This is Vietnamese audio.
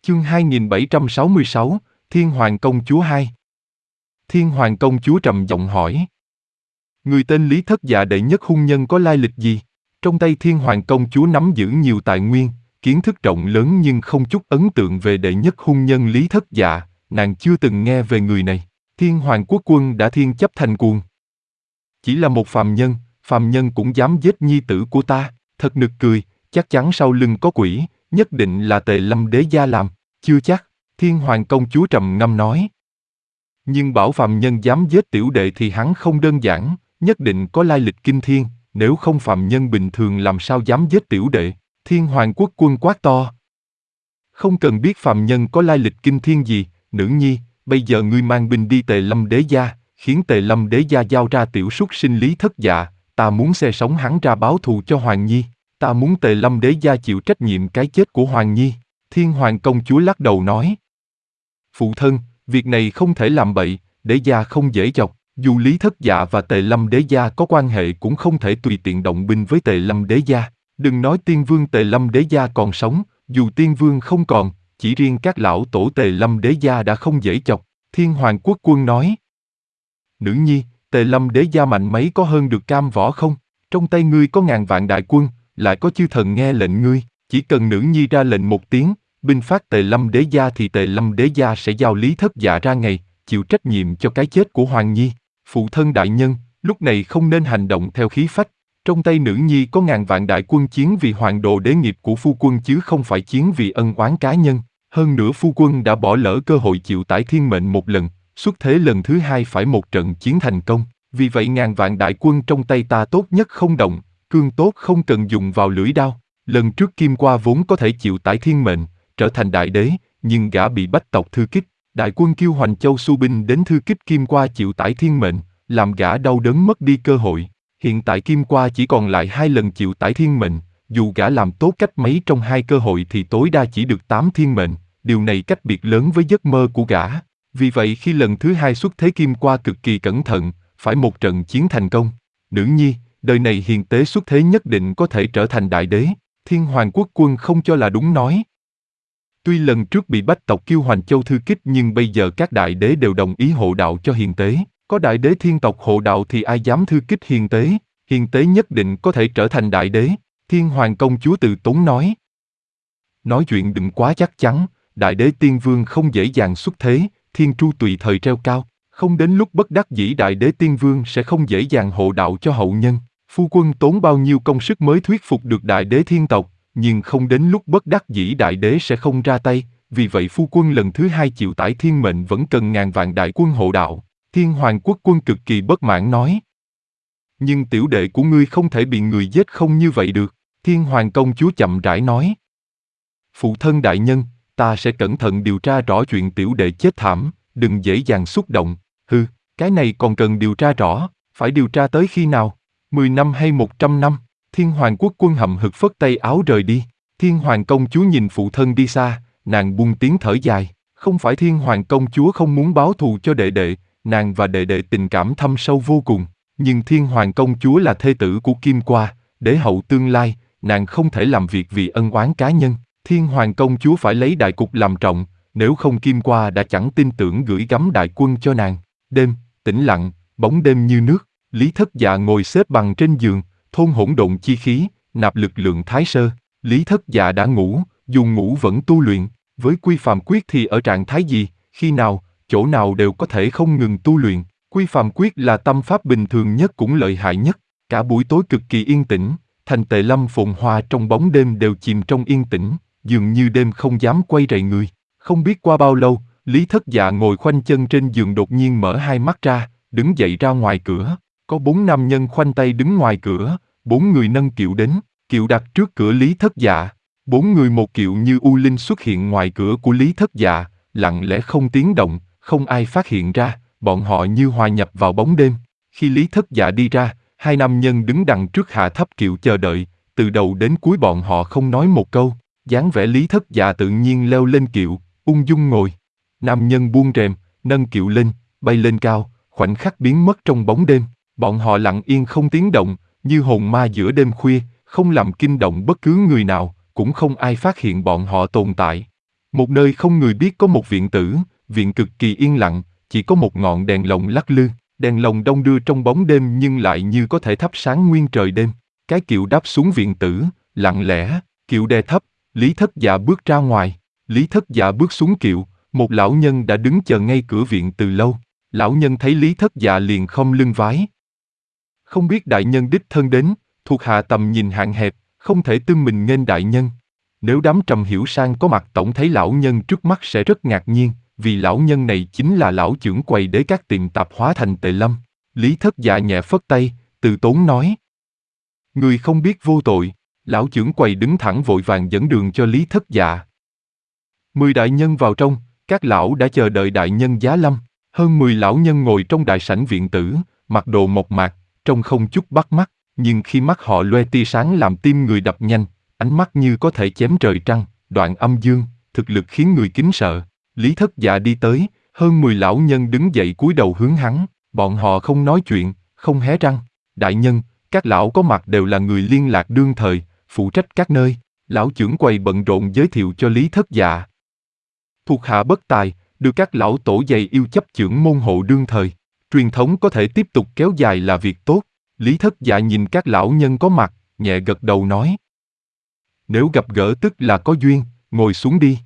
Chương 2766, Thiên Hoàng Công Chúa 2. Thiên Hoàng Công Chúa trầm giọng hỏi. Người tên Lý Thất Dạ đệ nhất hôn nhân có lai lịch gì? Trong tay Thiên Hoàng Công Chúa nắm giữ nhiều tài nguyên, kiến thức rộng lớn nhưng không chút ấn tượng về đệ nhất hôn nhân Lý Thất Dạ, nàng chưa từng nghe về người này. Thiên Hoàng Quốc Quân đã thiên chấp thành cuồng. Chỉ là một phàm nhân cũng dám giết nhi tử của ta, thật nực cười, chắc chắn sau lưng có quỷ, nhất định là Tề Lâm Đế gia làm. Chưa chắc, Thiên Hoàng Công Chúa trầm ngâm nói. Nhưng bảo phàm nhân dám giết tiểu đệ thì hắn không đơn giản, nhất định có lai lịch kinh thiên, nếu không phàm nhân bình thường làm sao dám giết tiểu đệ. Thiên Hoàng Quốc Quân quát to. Không cần biết phàm nhân có lai lịch kinh thiên gì, nữ nhi, bây giờ ngươi mang binh đi Tề Lâm Đế gia, khiến Tề Lâm Đế gia giao ra tiểu súc sinh Lý Thất Dạ, ta muốn xe sống hắn ra báo thù cho Hoàng Nhi, ta muốn Tề Lâm Đế gia chịu trách nhiệm cái chết của Hoàng Nhi. Thiên Hoàng Công Chúa lắc đầu nói. Phụ thân, việc này không thể làm bậy, đế gia không dễ chọc, dù Lý Thất Dạ và Tề Lâm Đế gia có quan hệ cũng không thể tùy tiện động binh với Tề Lâm Đế gia. Đừng nói Tiên Vương Tề Lâm Đế gia còn sống, dù Tiên Vương không còn, chỉ riêng các lão tổ Tề Lâm Đế gia đã không dễ chọc. Thiên Hoàng Quốc Quân nói. Nữ nhi, Tề Lâm Đế gia mạnh mấy có hơn được Cam Võ không? Trong tay ngươi có ngàn vạn đại quân, lại có chư thần nghe lệnh ngươi, chỉ cần nữ nhi ra lệnh một tiếng, binh phát Tề Lâm Đế gia thì Tề Lâm Đế gia sẽ giao Lý Thất Dạ ra ngày, chịu trách nhiệm cho cái chết của Hoàng Nhi. Phụ thân đại nhân, lúc này không nên hành động theo khí phách. Trong tay nữ nhi có ngàn vạn đại quân chiến vì hoàng đồ đế nghiệp của phu quân chứ không phải chiến vì ân oán cá nhân. Hơn nữa phu quân đã bỏ lỡ cơ hội chịu tải thiên mệnh một lần, xuất thế lần thứ hai phải một trận chiến thành công. Vì vậy ngàn vạn đại quân trong tay ta tốt nhất không động, cương tốt không cần dùng vào lưỡi đao. Lần trước Kim Qua vốn có thể chịu tải thiên mệnh, trở thành đại đế, nhưng gã bị bách tộc thư kích. Đại quân Kiêu Hoành Châu xu binh đến thư kích Kim Qua chịu tải thiên mệnh, làm gã đau đớn mất đi cơ hội. Hiện tại Kim Qua chỉ còn lại 2 lần chịu tải thiên mệnh, dù gã làm tốt cách mấy trong 2 cơ hội thì tối đa chỉ được 8 thiên mệnh, điều này cách biệt lớn với giấc mơ của gã. Vì vậy khi lần thứ 2 xuất thế Kim Qua cực kỳ cẩn thận, phải một trận chiến thành công. Nữ nhi, đời này hiền tế xuất thế nhất định có thể trở thành đại đế. Thiên Hoàng Quốc Quân không cho là đúng nói. Tuy lần trước bị bách tộc Kiêu Hoành Châu thư kích nhưng bây giờ các đại đế đều đồng ý hộ đạo cho hiền tế. Có đại đế thiên tộc hộ đạo thì ai dám thư kích hiền tế nhất định có thể trở thành đại đế. Thiên Hoàng Công Chúa từ tốn nói. Nói chuyện đừng quá chắc chắn, đại đế Tiên Vương không dễ dàng xuất thế, thiên tru tùy thời treo cao, không đến lúc bất đắc dĩ đại đế Tiên Vương sẽ không dễ dàng hộ đạo cho hậu nhân. Phu quân tốn bao nhiêu công sức mới thuyết phục được đại đế thiên tộc, nhưng không đến lúc bất đắc dĩ đại đế sẽ không ra tay, vì vậy phu quân lần thứ 2 chịu tải thiên mệnh vẫn cần ngàn vạn đại quân hộ đạo. Thiên Hoàng Quốc Quân cực kỳ bất mãn nói. Nhưng tiểu đệ của ngươi không thể bị người giết không như vậy được. Thiên Hoàng Công Chúa chậm rãi nói. Phụ thân đại nhân, ta sẽ cẩn thận điều tra rõ chuyện tiểu đệ chết thảm, đừng dễ dàng xúc động. Hừ, cái này còn cần điều tra rõ, phải điều tra tới khi nào? 10 năm hay 100 năm? Thiên Hoàng Quốc Quân hậm hực phất tay áo rời đi. Thiên Hoàng Công Chúa nhìn phụ thân đi xa, nàng buông tiếng thở dài. Không phải Thiên Hoàng Công Chúa không muốn báo thù cho đệ đệ, nàng và đệ đệ tình cảm thâm sâu vô cùng. Nhưng Thiên Hoàng Công Chúa là thê tử của Kim Qua, đế hậu tương lai, nàng không thể làm việc vì ân oán cá nhân. Thiên Hoàng Công Chúa phải lấy đại cục làm trọng, nếu không Kim Qua đã chẳng tin tưởng gửi gắm đại quân cho nàng. Đêm, tĩnh lặng, bóng đêm như nước, Lý Thất Dạ ngồi xếp bằng trên giường, thôn hỗn độn chi khí, nạp lực lượng thái sơ. Lý Thất Dạ đã ngủ, dù ngủ vẫn tu luyện, với Quy Phàm Quyết thì ở trạng thái gì, khi nào, chỗ nào đều có thể không ngừng tu luyện. Quy Phàm Quyết là tâm pháp bình thường nhất cũng lợi hại nhất. Cả buổi tối cực kỳ yên tĩnh, thành Tề Lâm phồn hoa trong bóng đêm đều chìm trong yên tĩnh, dường như đêm không dám quay rầy người. Không biết qua bao lâu, Lý Thất Dạ ngồi khoanh chân trên giường đột nhiên mở hai mắt ra, đứng dậy ra ngoài cửa. Có 4 nam nhân khoanh tay đứng ngoài cửa, 4 người nâng kiệu đến, kiệu đặt trước cửa Lý Thất Dạ. 4 người một kiệu như u linh xuất hiện ngoài cửa của Lý Thất Dạ, lặng lẽ không tiếng động, không ai phát hiện ra, bọn họ như hòa nhập vào bóng đêm. Khi Lý Thất Dạ đi ra, 2 nam nhân đứng đằng trước hạ thấp kiệu chờ đợi, từ đầu đến cuối bọn họ không nói một câu. Dáng vẻ Lý Thất Dạ tự nhiên leo lên kiệu, ung dung ngồi. Nam nhân buông rèm, nâng kiệu lên, bay lên cao, khoảnh khắc biến mất trong bóng đêm. Bọn họ lặng yên không tiếng động, như hồn ma giữa đêm khuya, không làm kinh động bất cứ người nào, cũng không ai phát hiện bọn họ tồn tại. Một nơi không người biết có một viện tử, viện cực kỳ yên lặng, chỉ có một ngọn đèn lồng lắc lư, đèn lồng đông đưa trong bóng đêm nhưng lại như có thể thắp sáng nguyên trời đêm. Cái kiệu đáp xuống viện tử, lặng lẽ, kiệu đè thấp, Lý Thất Dạ bước ra ngoài. Lý Thất Dạ bước xuống kiệu, một lão nhân đã đứng chờ ngay cửa viện từ lâu. Lão nhân thấy Lý Thất Dạ liền khom lưng vái. Không biết đại nhân đích thân đến, thuộc hạ tầm nhìn hạn hẹp, không thể tươn mình nghênh đại nhân. Nếu đám Trầm Hiểu Sang có mặt tổng thấy lão nhân trước mắt sẽ rất ngạc nhiên, vì lão nhân này chính là lão trưởng quầy đế các tiệm tạp hóa thành Tề Lâm. Lý Thất Dạ nhẹ phất tay, từ tốn nói. Người không biết vô tội, lão trưởng quầy đứng thẳng vội vàng dẫn đường cho Lý Thất Dạ. 10 đại nhân vào trong, các lão đã chờ đợi đại nhân giá lâm. Hơn 10 lão nhân ngồi trong đại sảnh viện tử, mặc đồ mộc mạc, trông không chút bắt mắt, nhưng khi mắt họ loe tia sáng làm tim người đập nhanh, ánh mắt như có thể chém trời trăng, đoạn âm dương, thực lực khiến người kính sợ. Lý Thất Dạ đi tới, hơn 10 lão nhân đứng dậy cúi đầu hướng hắn, bọn họ không nói chuyện, không hé răng. Đại nhân, các lão có mặt đều là người liên lạc đương thời, phụ trách các nơi. Lão trưởng quầy bận rộn giới thiệu cho Lý Thất Dạ. Thuộc hạ bất tài, được các lão tổ dày yêu chấp chưởng môn hộ đương thời. Truyền thống có thể tiếp tục kéo dài là việc tốt. Lý Thất Dạ nhìn các lão nhân có mặt, nhẹ gật đầu nói. Nếu gặp gỡ tức là có duyên, ngồi xuống đi.